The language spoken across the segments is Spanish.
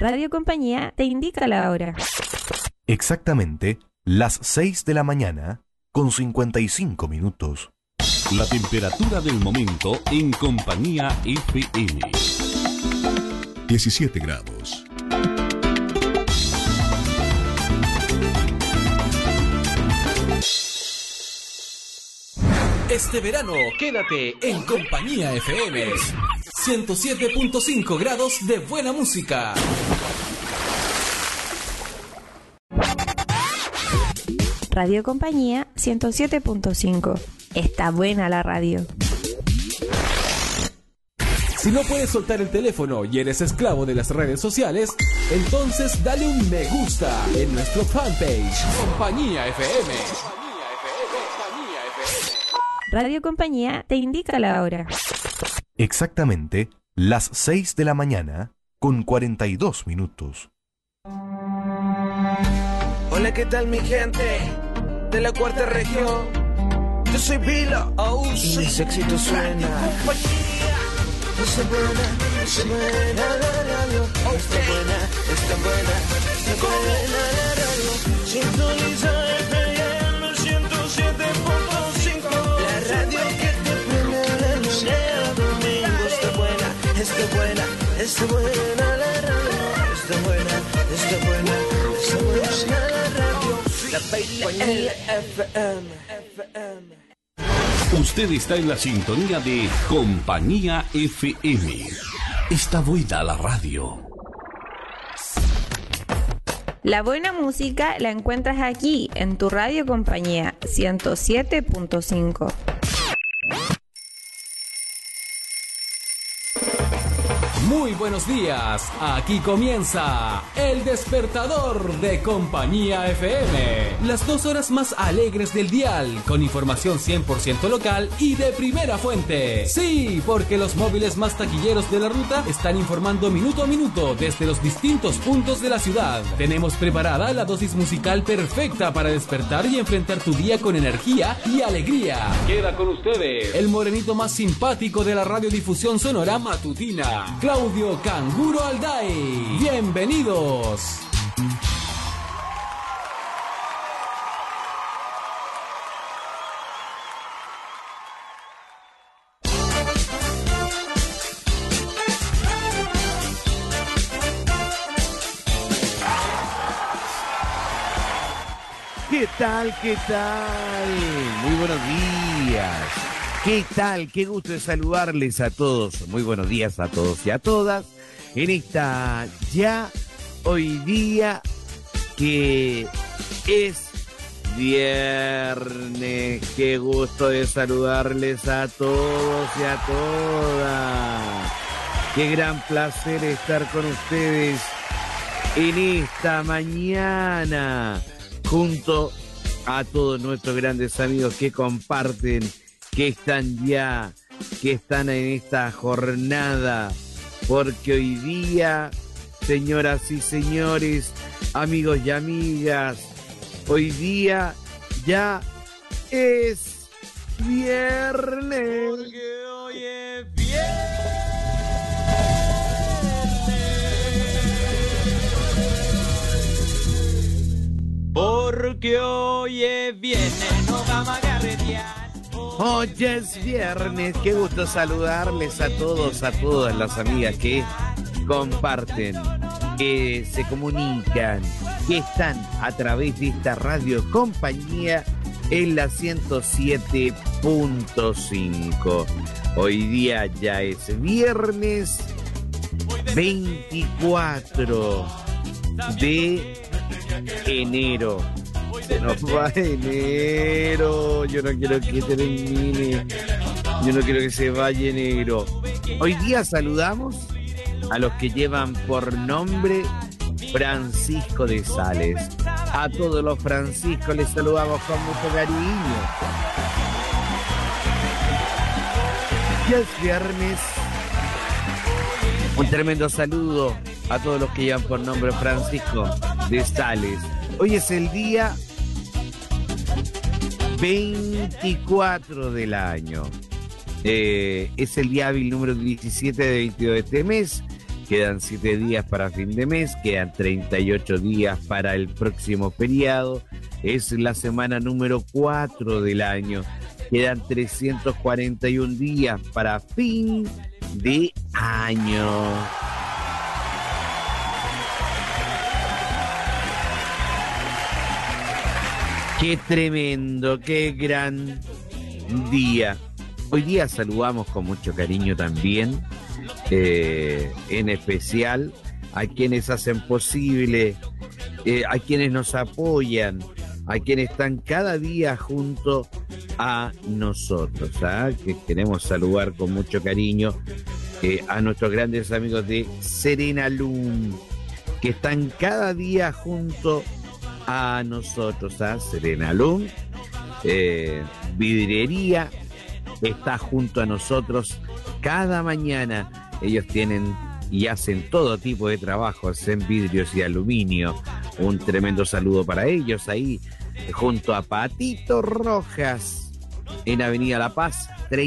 Radio Compañía te indica la hora. Exactamente las 6 de la mañana con 55 minutos. La temperatura del momento en Compañía FM. 17 grados. Este verano, quédate en Compañía FM. 107.5 grados de buena música. Radio Compañía 107.5. Está buena la radio. Si no puedes soltar el teléfono y eres esclavo de las redes sociales, entonces dale un me gusta en nuestro fanpage Compañía FM. Radio Compañía te indica la hora. Exactamente las 6 de la mañana con 42 minutos. Hola, ¿qué tal mi gente de la cuarta región? Yo soy Vila, y mis éxitos suenan. Está buena la radio. Está buena la radio. Sintoniza FM 107.5. La radio que te prende de lunes a domingo. Está buena la radio. Está buena la radio. La Compañía FM. Usted está en la sintonía de Compañía FM. Está buena la radio. La buena música la encuentras aquí, en tu Radio Compañía 107.5. Muy buenos días, aquí comienza El Despertador de Compañía FM. Las 2 horas más alegres del dial, con información 100% local y de primera fuente. Sí, porque los móviles más taquilleros de la ruta están informando minuto a minuto desde los distintos puntos de la ciudad. Tenemos preparada la dosis musical perfecta para despertar y enfrentar tu día con energía y alegría. Queda con ustedes el morenito más simpático de la radiodifusión sonora matutina, Claudio Canguro Alday. Bienvenidos. ¿Qué tal? ¿Qué tal? Muy buenos días. ¿Qué tal? Qué gusto de saludarles a todos. Muy buenos días a todos y a todas. En esta ya hoy día que es viernes. Qué gusto de saludarles a todos y a todas. Qué gran placer estar con ustedes en esta mañana, junto a todos nuestros grandes amigos que comparten, que están en esta jornada, porque hoy día, señoras y señores, amigos y amigas, hoy día ya es viernes. Porque hoy es viernes. Porque hoy es viernes, no vamos a carretear. Hoy es viernes, qué gusto saludarles a todos, a todas las amigas que comparten, que se comunican, que están a través de esta radio compañía en la 107.5. Hoy día ya es viernes 24 de enero. Se nos va enero. Yo no quiero que termine. Yo no quiero que se vaya enero. Hoy día saludamos a los que llevan por nombre Francisco de Sales. A todos los Franciscos les saludamos con mucho cariño. Ya es viernes. Un tremendo saludo a todos los que llevan por nombre Francisco de Sales. Hoy es el día 24 del año. Es el día hábil número 17 de 22 de este mes. Quedan 7 días para fin de mes, quedan 38 días para el próximo feriado. Es la semana número 4 del año. Quedan 341 días para fin de año. Qué tremendo, qué gran día. Hoy día saludamos con mucho cariño también, en especial a quienes hacen posible, a quienes nos apoyan, a quienes están cada día junto a nosotros, que queremos saludar con mucho cariño a nuestros grandes amigos de Serenalum, que están cada día junto a nosotros. Serenalum, vidriería, está junto a nosotros cada mañana. Ellos tienen y hacen todo tipo de trabajos en vidrios y aluminio. Un tremendo saludo para ellos ahí, junto a Patito Rojas, en Avenida La Paz,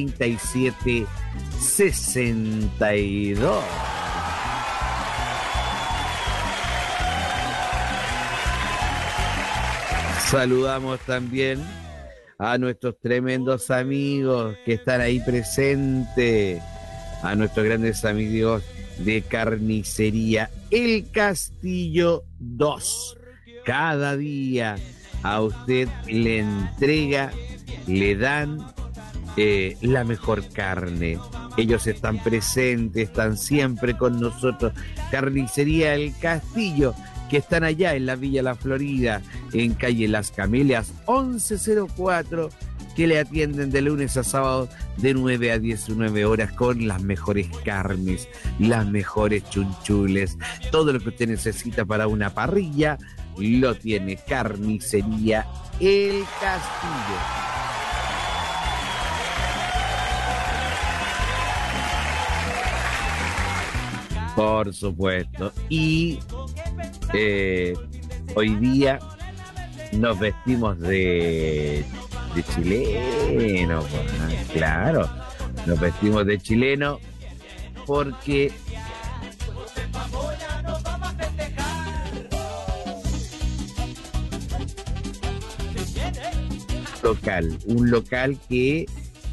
3762. Saludamos también a nuestros tremendos amigos que están ahí presentes, a nuestros grandes amigos de Carnicería El Castillo 2. Cada día a usted le entrega, le dan la mejor carne. Ellos están presentes, están siempre con nosotros. Carnicería El Castillo, que están allá en la Villa La Florida, en calle Las Camelias 1104, que le atienden de lunes a sábado de 9 a 19 horas con las mejores carnes, las mejores chunchules, todo lo que usted necesita para una parrilla, lo tiene Carnicería El Castillo. Por supuesto. Y hoy día nos vestimos de chileno, claro, nos vestimos de chileno porque un local que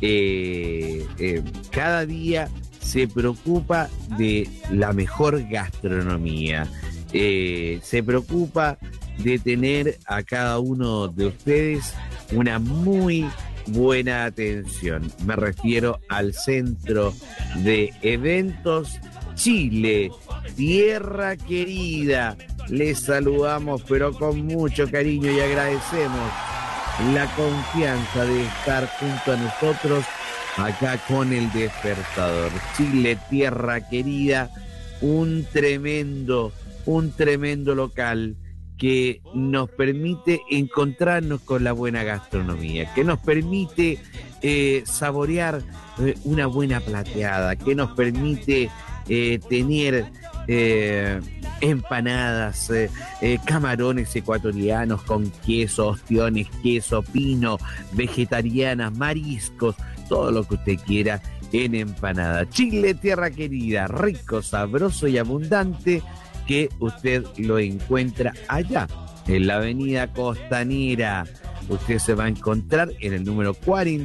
cada día se preocupa de la mejor gastronomía, se preocupa de tener a cada uno de ustedes una muy buena atención. Me refiero al Centro de Eventos Chile, Tierra Querida. Les saludamos pero con mucho cariño y agradecemos la confianza de estar junto a nosotros acá con el Despertador. Chile, Tierra Querida, un tremendo local que nos permite encontrarnos con la buena gastronomía, que nos permite saborear una buena plateada, que nos permite tener empanadas, camarones ecuatorianos con queso, ostiones, queso pino, vegetarianas, mariscos, todo lo que usted quiera en empanada. Chile, Tierra Querida, rico, sabroso y abundante, que usted lo encuentra allá en la avenida Costanera. Usted se va a encontrar en el número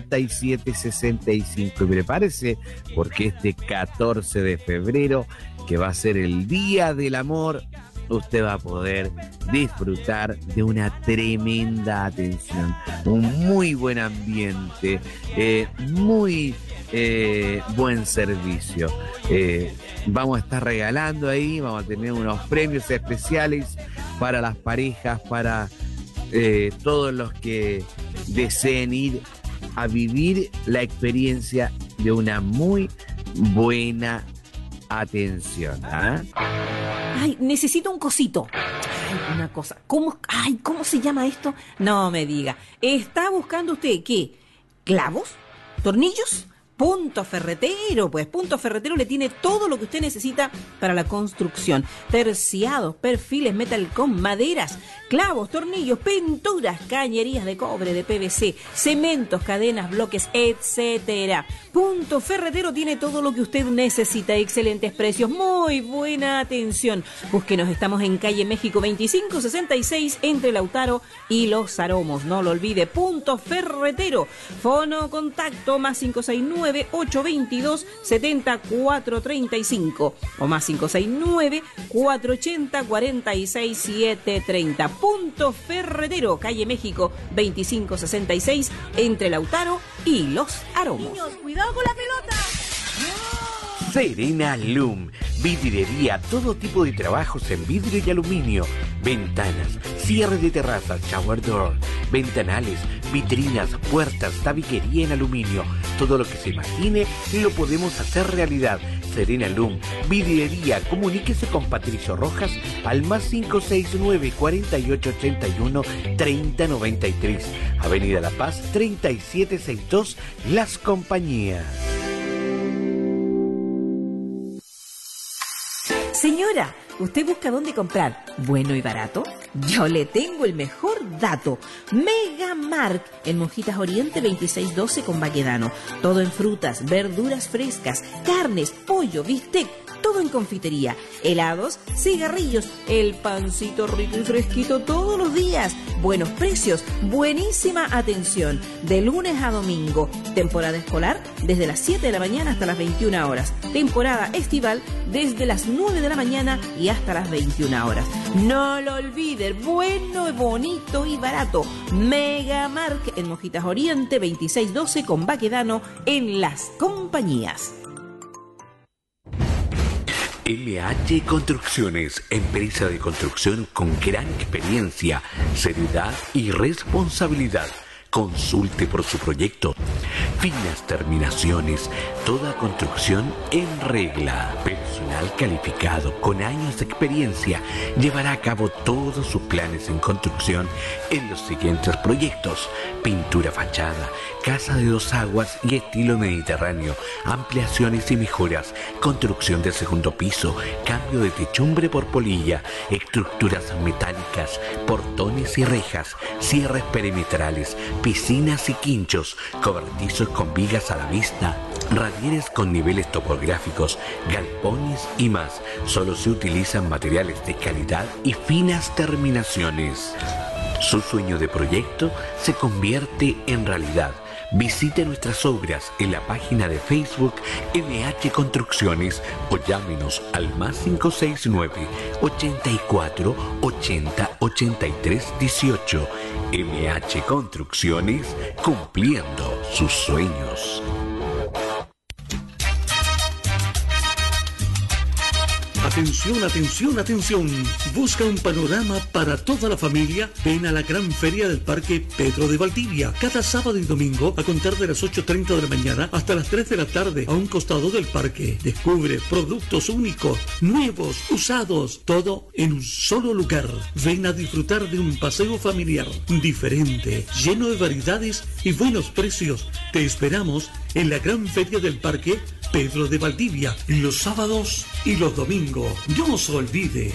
4765 y prepárese porque este 14 de febrero, que va a ser el Día del Amor, usted va a poder disfrutar de una tremenda atención, un muy buen ambiente, muy buen servicio. Vamos a estar regalando ahí, vamos a tener unos premios especiales para las parejas, para todos los que deseen ir a vivir la experiencia de una muy buena atención. Ay, necesito un cosito. Ay, una cosa. ¿Cómo se llama esto? No me diga. ¿Está buscando usted qué? ¿Clavos? ¿Tornillos? Punto Ferretero, pues Punto Ferretero le tiene todo lo que usted necesita para la construcción. Terciados, perfiles, metalcom, maderas, clavos, tornillos, pinturas, cañerías de cobre, de PVC, cementos, cadenas, bloques, etcétera. Punto Ferretero tiene todo lo que usted necesita. Excelentes precios, muy buena atención. Búsquenos, estamos en calle México 2566 entre Lautaro y Los Aromos. No lo olvide, Punto Ferretero. Fono contacto más 569-822-7435 o más 569-480-46730. Punto Ferretero, calle México 2566 entre Lautaro y Los Aromos. Niños, cuidado con la pelota. Serena Loom, vidriería, todo tipo de trabajos en vidrio y aluminio, ventanas, cierre de terrazas, shower door, ventanales, vitrinas, puertas, tabiquería en aluminio, todo lo que se imagine lo podemos hacer realidad. Serena Loom, vidriería, comuníquese con Patricio Rojas al más 569-4881-3093, Avenida La Paz 3762, Las Compañías. Señora, ¿usted busca dónde comprar bueno y barato? Yo le tengo el mejor dato. Megamark, en Monjitas Oriente 2612 con Baquedano. Todo en frutas, verduras frescas, carnes, pollo, bistec, todo en confitería, helados, cigarrillos, el pancito rico y fresquito todos los días, buenos precios, buenísima atención, de lunes a domingo, temporada escolar desde las 7 de la mañana hasta las 21 horas, temporada estival desde las 9 de la mañana y hasta las 21 horas. No lo olviden, bueno, bonito y barato, Megamark en Monjitas Oriente 2612 con Baquedano en Las Compañías. MH Construcciones, empresa de construcción con gran experiencia, seriedad y responsabilidad. Consulte por su proyecto. Finas terminaciones, toda construcción en regla. Personal calificado con años de experiencia llevará a cabo todos sus planes en construcción en los siguientes proyectos: pintura fachada, casa de 2 aguas y estilo mediterráneo, ampliaciones y mejoras, construcción de segundo piso, cambio de techumbre por polilla, estructuras metálicas, portones y rejas, cierres perimetrales, piscinas y quinchos, cobertizos con vigas a la vista, radieres con niveles topográficos, galpones y más. Solo se utilizan materiales de calidad y finas terminaciones. Su sueño de proyecto se convierte en realidad. Visite nuestras obras en la página de Facebook MH Construcciones o llámenos al más 569 84 80 83 18. MH Construcciones, cumpliendo sus sueños. Atención, atención, atención. ¿Busca un panorama para toda la familia? Ven a la gran feria del Parque Pedro de Valdivia. Cada sábado y domingo a contar de las 8:30 de la mañana hasta las 3 de la tarde a un costado del parque. Descubre productos únicos, nuevos, usados, todo en un solo lugar. Ven a disfrutar de un paseo familiar diferente, lleno de variedades y buenos precios. Te esperamos en la gran feria del Parque Pedro de Valdivia, los sábados y los domingos. No se olvide.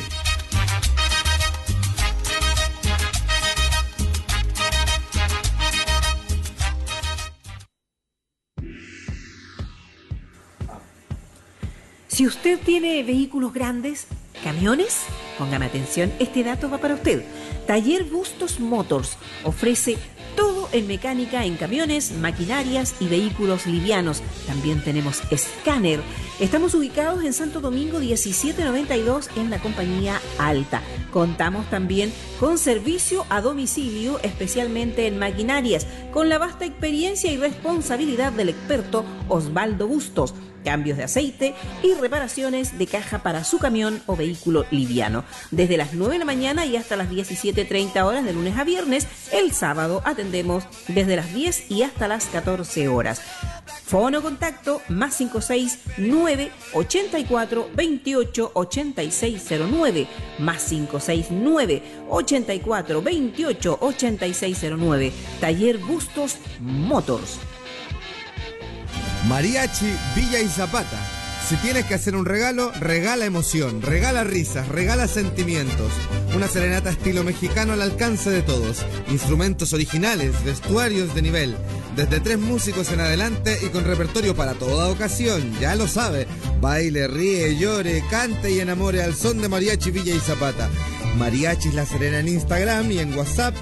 Si usted tiene vehículos grandes, camiones, póngame atención, este dato va para usted. Taller Bustos Motors ofrece todo en mecánica en camiones, maquinarias y vehículos livianos. También tenemos escáner. Estamos ubicados en Santo Domingo 1792 en la Compañía Alta. Contamos también con servicio a domicilio, especialmente en maquinarias, con la vasta experiencia y responsabilidad del experto Osvaldo Bustos. Cambios de aceite y reparaciones de caja para su camión o vehículo liviano. Desde las 9 de la mañana y hasta las 17:30 horas de lunes a viernes. El sábado atendemos desde las 10 y hasta las 14 horas. Fono contacto más 569 84 28 8609 más 569 84 28 8609. Taller Bustos Motors. Mariachi Villa y Zapata. Si tienes que hacer un regalo, regala emoción, regala risas, regala sentimientos. Una serenata estilo mexicano al alcance de todos. Instrumentos originales, vestuarios de nivel. Desde 3 músicos en adelante y con repertorio para toda ocasión. Ya lo sabe. Baile, ríe, llore, cante y enamore al son de Mariachi Villa y Zapata. Mariachis La Serena en Instagram y en WhatsApp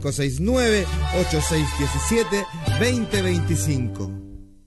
569-8617-2025.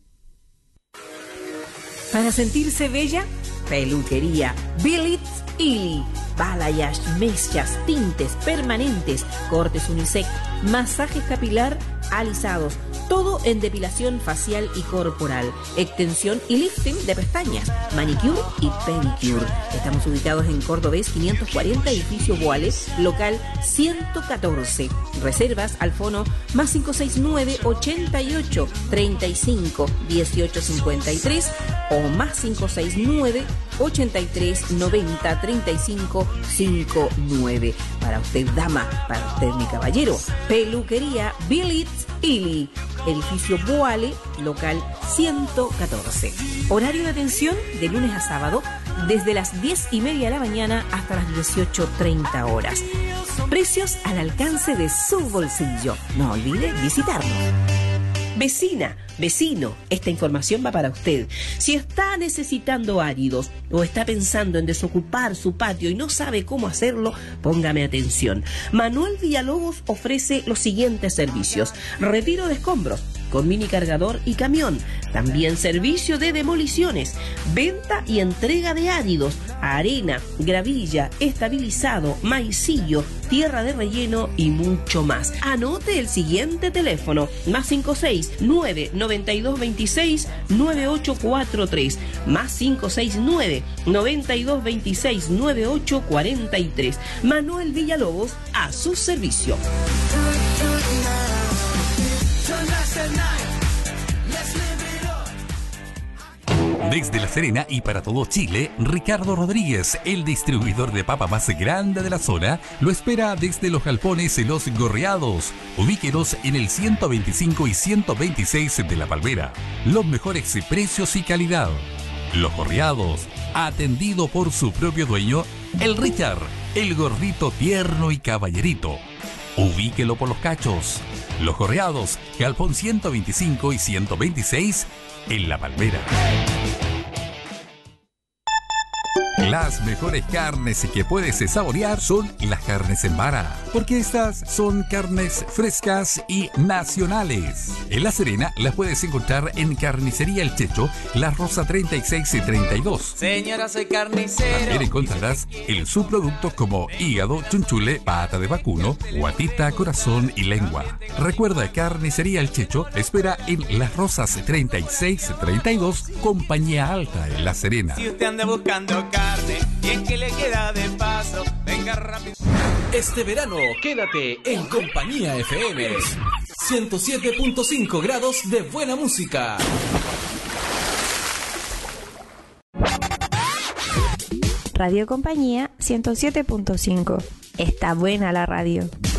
Para sentirse bella, peluquería Billits Illy. Balayage, mechas, tintes permanentes, cortes unisex, masajes capilar, alisados, todo en depilación facial y corporal, extensión y lifting de pestañas, manicure y pedicure. Estamos ubicados en Cordobés 540, edificio Boales, local 114. Reservas al fono +569 88 35 18 53 o +569 83 90 35 59. Para usted, dama, para usted, mi caballero, peluquería Billits Illy, edificio Boale, local 114. Horario de atención de lunes a sábado desde las 10:30 de la mañana hasta las 18:30 horas. Precios al alcance de su bolsillo. No olvide visitarnos. Vecina, vecino, esta información va para usted. Si está necesitando áridos o está pensando en desocupar su patio y no sabe cómo hacerlo, póngame atención. Manuel Villalobos ofrece los siguientes servicios: retiro de escombros con mini cargador y camión, también servicio de demoliciones, venta y entrega de áridos, arena, gravilla, estabilizado, maicillo, tierra de relleno y mucho más. Anote el siguiente teléfono: +569 9226 9843, +569 9226 9843. Manuel Villalobos, a su servicio. Desde La Serena y para todo Chile, Ricardo Rodríguez, el distribuidor de papa más grande de la zona, lo espera desde Los Galpones en Los Gorriados. Ubíquenos en el 125 y 126 de La Palmera. Los mejores precios y calidad. Los Gorriados, atendido por su propio dueño, el Richard, el gordito tierno y caballerito. Ubíquelo por Los Cachos. Los Gorriados, Galpón 125 y 126 en La Palmera. Las mejores carnes que puedes saborear son las carnes en vara, porque estas son carnes frescas y nacionales. En La Serena las puedes encontrar en Carnicería El Checho, La Rosa 36 y 32. Señora, soy carnicero. También encontrarás el subproducto como hígado, chunchule, pata de vacuno, guatita, corazón y lengua. Recuerda, Carnicería El Checho espera en Las Rosas 36 y 32, Compañía Alta en La Serena. Si usted anda buscando carne y es que le queda de paso, venga rápido. Este verano, quédate en Compañía FM. 107.5 grados de buena música. Radio Compañía 107.5. Está buena la radio.